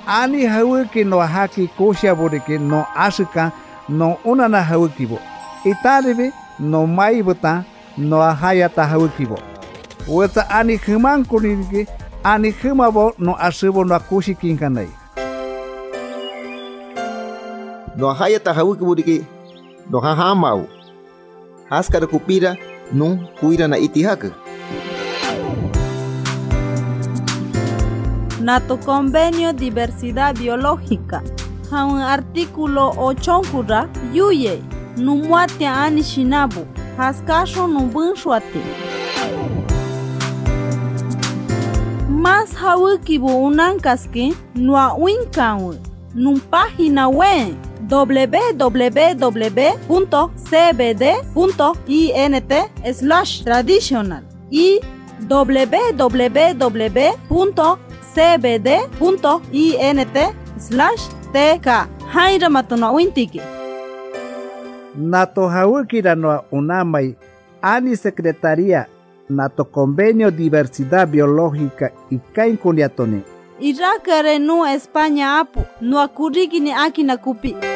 ani hawiki no haki kosha boreke no asuka no unana hawikibo. Italibe no maibota no hayata hawikibo. Weta ani human kuniki ani humabo no asubo no akushi kinkanai. No hayata hawikibo diki no hahamau. Haskara kupira no kuira na itihaka. Nato convenio diversidad biológica. Un artículo 8 kura yuye numuate ani shinabu haskasho nubunshuate. Mas hawikibu unankaski nua winkanwe num página web www.cbd.int/traditional y www.cbd.int/tk haira matuna wintiki. Nato hawikira no unamai ani secretaría nato convenio diversidad biológica y kain kuliatone. Irakare no España apu no akuriki ni aki na kupi.